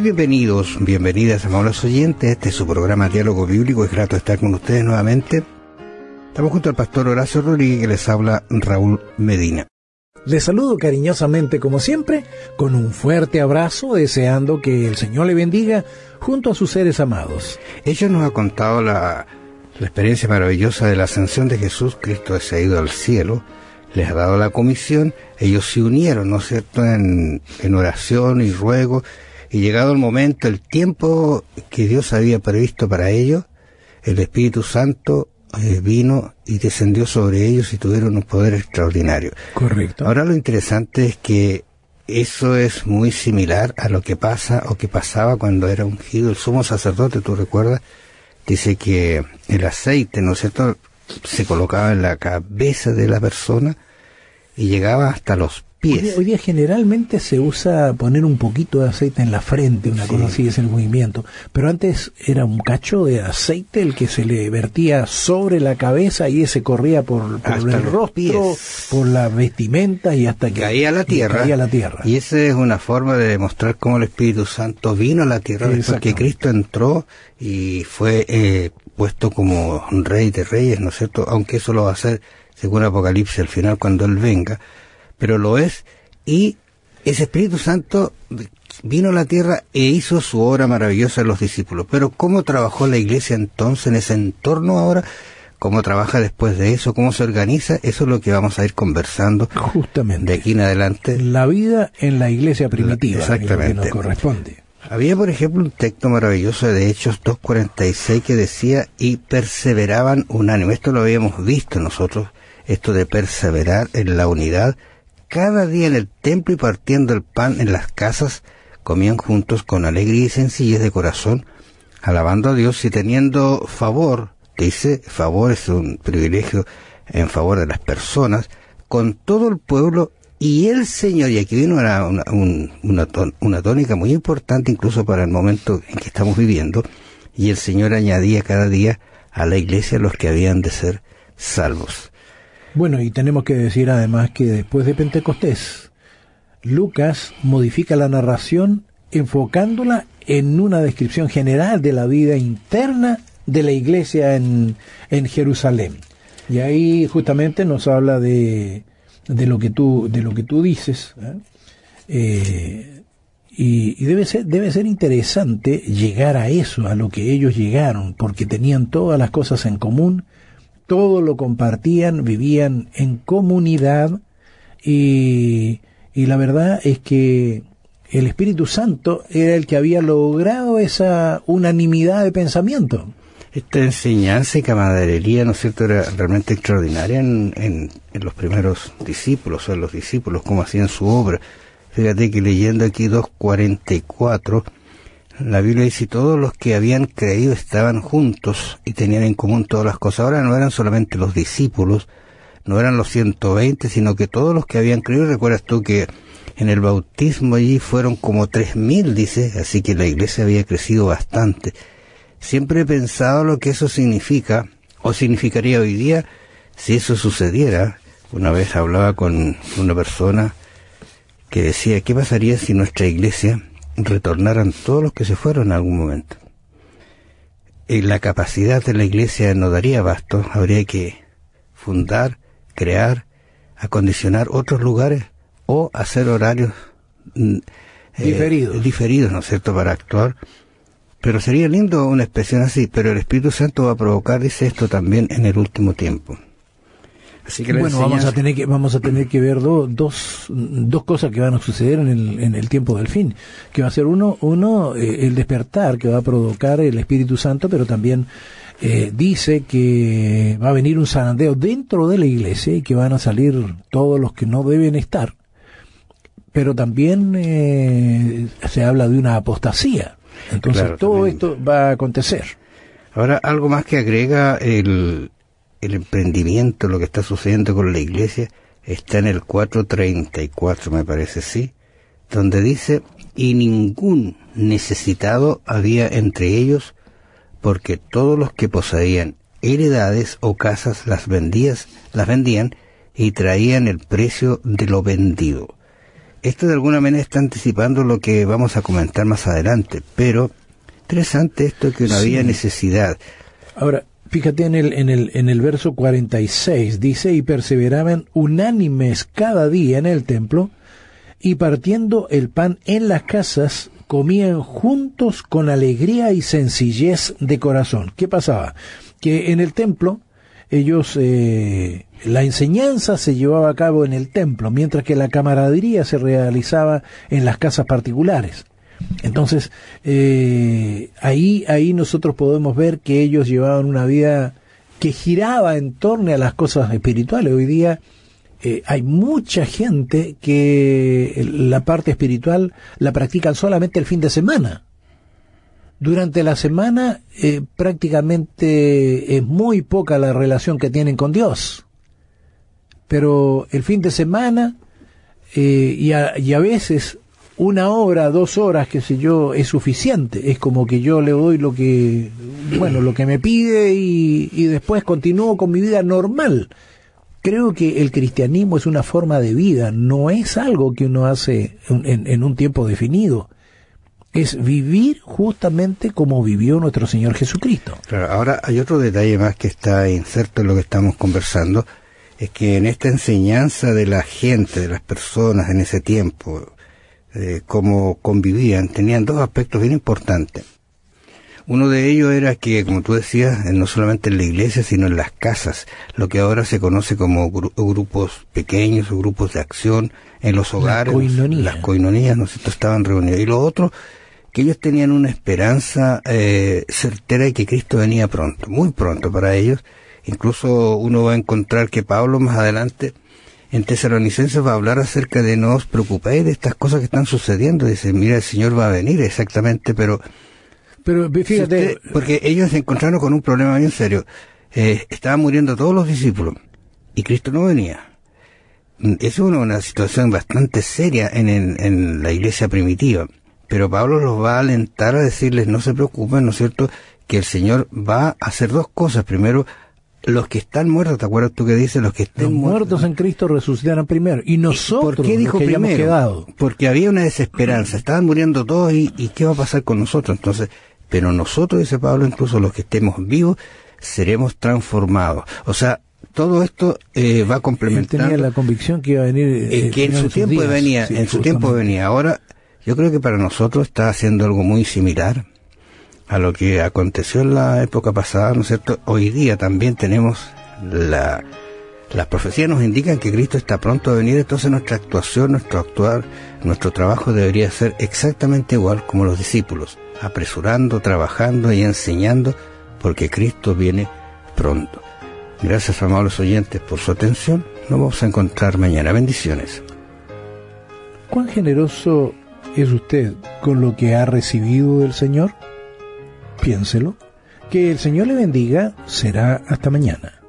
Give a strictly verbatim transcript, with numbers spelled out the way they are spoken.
bienvenidos, bienvenidas, amables oyentes. Este es su programa Diálogo Bíblico. Es grato estar con ustedes nuevamente. Estamos junto al pastor Horacio Rodríguez, que les habla Raúl Medina. Les saludo cariñosamente, como siempre, con un fuerte abrazo, deseando que el Señor le bendiga junto a sus seres amados. Ella nos ha contado la, la experiencia maravillosa de la ascensión de Jesús. Cristo se ha ido al cielo, les ha dado la comisión, ellos se unieron, ¿no es cierto?, en, en oración y ruego, y llegado el momento, el tiempo que Dios había previsto para ellos, el Espíritu Santo eh, vino y descendió sobre ellos y tuvieron un poder extraordinario. Correcto. Ahora lo interesante es que eso es muy similar a lo que pasa o que pasaba cuando era ungido el sumo sacerdote. ¿Tú recuerdas? Dice que el aceite, ¿no es cierto?, se colocaba en la cabeza de la persona y llegaba hasta los pies. Hoy día, hoy día generalmente se usa poner un poquito de aceite en la frente, una sí. cosa así es el movimiento, pero antes era un cacho de aceite el que se le vertía sobre la cabeza y ese corría por, por el rostro, pies. por la vestimenta y hasta que caía a la tierra. caía a la tierra. Y esa es una forma de demostrar cómo el Espíritu Santo vino a la tierra después que Cristo entró y fue eh, puesto como rey de reyes, ¿no es cierto? Aunque eso lo va a hacer según Apocalipsis al final cuando Él venga, pero lo es, y ese Espíritu Santo vino a la tierra e hizo su obra maravillosa en los discípulos. Pero ¿cómo trabajó la iglesia entonces en ese entorno ahora? ¿Cómo trabaja después de eso? ¿Cómo se organiza? Eso es lo que vamos a ir conversando justamente de aquí en adelante. La vida en la iglesia primitiva, exactamente, es lo que nos corresponde. Había, por ejemplo, un texto maravilloso de Hechos dos cuarenta y seis que decía, y perseveraban unánime. Esto lo habíamos visto nosotros, esto de perseverar en la unidad. Cada día en el templo y partiendo el pan en las casas, comían juntos con alegría y sencillez de corazón, alabando a Dios y teniendo favor, dice, favor es un privilegio en favor de las personas, con todo el pueblo y el Señor. Y aquí vino una, una, un, una, ton, una tónica muy importante incluso para el momento en que estamos viviendo, y el Señor añadía cada día a la iglesia los que habían de ser salvos. Bueno, y tenemos que decir además que después de Pentecostés, Lucas modifica la narración enfocándola en una descripción general de la vida interna de la iglesia en, en Jerusalén. Y ahí justamente nos habla de, de lo que tú, de lo que tú dices, ¿eh? Eh, y, y debe ser, debe ser interesante llegar a eso, a lo que ellos llegaron, porque tenían todas las cosas en común, todo lo compartían, vivían en comunidad, y, y la verdad es que el Espíritu Santo era el que había logrado esa unanimidad de pensamiento. Esta enseñanza y camaradería, ¿no es cierto?, era realmente extraordinaria en, en, en los primeros discípulos, o en los discípulos, cómo hacían su obra. Fíjate que leyendo aquí dos cuarenta y cuatro, la Biblia dice, todos los que habían creído estaban juntos y tenían en común todas las cosas. Ahora no eran solamente los discípulos, no eran los ciento veinte, sino que todos los que habían creído. Recuerdas tú que en el bautismo allí fueron como tres mil, dice, así que la iglesia había crecido bastante. Siempre he pensado lo que eso significa, o significaría hoy día, si eso sucediera. Una vez hablaba con una persona que decía, ¿qué pasaría si nuestra iglesia retornaran todos los que se fueron en algún momento? Y la capacidad de la iglesia no daría abasto, habría que fundar, crear, acondicionar otros lugares o hacer horarios eh, diferidos. diferidos, ¿no es cierto?, para actuar. Pero sería lindo una expresión así, pero el Espíritu Santo va a provocar, dice esto también, en el último tiempo. Así que bueno, enseñanza... vamos a tener que vamos a tener que ver do, dos dos cosas que van a suceder en el en el tiempo del fin, que va a ser uno uno eh, el despertar que va a provocar el Espíritu Santo, pero también eh, dice que va a venir un zarandeo dentro de la iglesia y que van a salir todos los que no deben estar. Pero también eh, se habla de una apostasía. Entonces claro, todo también esto va a acontecer. Ahora, algo más que agrega el el emprendimiento, lo que está sucediendo con la iglesia, está en el cuatro treinta y cuatro, me parece, sí, donde dice, y ningún necesitado había entre ellos, porque todos los que poseían heredades o casas las vendías, las vendían y traían el precio de lo vendido. esto de alguna manera está anticipando lo que vamos a comentar más adelante, pero interesante esto que no sí. había necesidad. Ahora, fíjate en el, en el, en el verso cuarenta y seis, dice, y perseveraban unánimes cada día en el templo, y partiendo el pan en las casas, comían juntos con alegría y sencillez de corazón. ¿Qué pasaba? Que en el templo, ellos, eh, la enseñanza se llevaba a cabo en el templo, mientras que la camaradería se realizaba en las casas particulares. Entonces, eh, ahí, ahí nosotros podemos ver que ellos llevaban una vida que giraba en torno a las cosas espirituales. Hoy día eh, hay mucha gente que la parte espiritual la practican solamente el fin de semana. Durante la semana eh, prácticamente es muy poca la relación que tienen con Dios. Pero el fin de semana eh, y, a, y a veces una hora, dos horas, qué sé yo, es suficiente. Es como que yo le doy lo que, bueno, lo que me pide y, y después continúo con mi vida normal. Creo que el cristianismo es una forma de vida, no es algo que uno hace en, en, en un tiempo definido. Es vivir justamente como vivió nuestro Señor Jesucristo. Claro, ahora hay otro detalle más que está inserto en lo que estamos conversando, es que en esta enseñanza de la gente, de las personas en ese tiempo, eh, cómo convivían, tenían dos aspectos bien importantes. Uno de ellos era que, como tú decías, no solamente en la iglesia, sino en las casas, lo que ahora se conoce como gru- grupos pequeños o grupos de acción, en los hogares, la coinonía. las coinonías, ¿no es cierto?, estaban reunidos. Y lo otro, que ellos tenían una esperanza eh, certera de que Cristo venía pronto, muy pronto para ellos. Incluso uno va a encontrar que Pablo más adelante en Tesalonicenses va a hablar acerca de no os preocupéis de estas cosas que están sucediendo. Dice, mira, el Señor va a venir, exactamente, pero... Pero fíjate... Si usted, porque ellos se encontraron con un problema bien serio. Eh, estaban muriendo todos los discípulos y Cristo no venía. Es una, una situación bastante seria en, en, en la iglesia primitiva. Pero Pablo los va a alentar a decirles, no se preocupen, ¿no es cierto?, que el Señor va a hacer dos cosas. Primero, los que están muertos, ¿te acuerdas tú que dice? Los que estén los muertos, muertos en Cristo resucitarán primero. Y nosotros, ¿por qué dijo los que primero? hayamos quedado. Porque había una desesperanza. Estaban muriendo todos y, y ¿qué va a pasar con nosotros? Entonces, pero nosotros, dice Pablo, incluso los que estemos vivos, seremos transformados. O sea, todo esto eh, va complementando. Él tenía la convicción que iba a venir. Eh, que en su tiempo días. venía, sí, en su tiempo venía. Ahora, yo creo que para nosotros está haciendo algo muy similar a lo que aconteció en la época pasada, ¿no es cierto? Hoy día también tenemos la, las profecías nos indican que Cristo está pronto a venir, entonces nuestra actuación, nuestro actuar, nuestro trabajo debería ser exactamente igual como los discípulos, apresurando, trabajando y enseñando, porque Cristo viene pronto. Gracias, amables oyentes, por su atención. Nos vamos a encontrar mañana. Bendiciones. ¿Cuán generoso es usted con lo que ha recibido del Señor? Piénselo. Que el Señor le bendiga. Será hasta mañana.